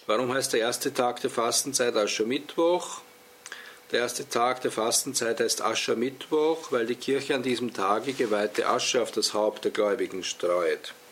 Warum heißt der erste Tag der Fastenzeit Aschermittwoch? Der erste Tag der Fastenzeit heißt Aschermittwoch, weil die Kirche an diesem Tage geweihte Asche auf das Haupt der Gläubigen streut.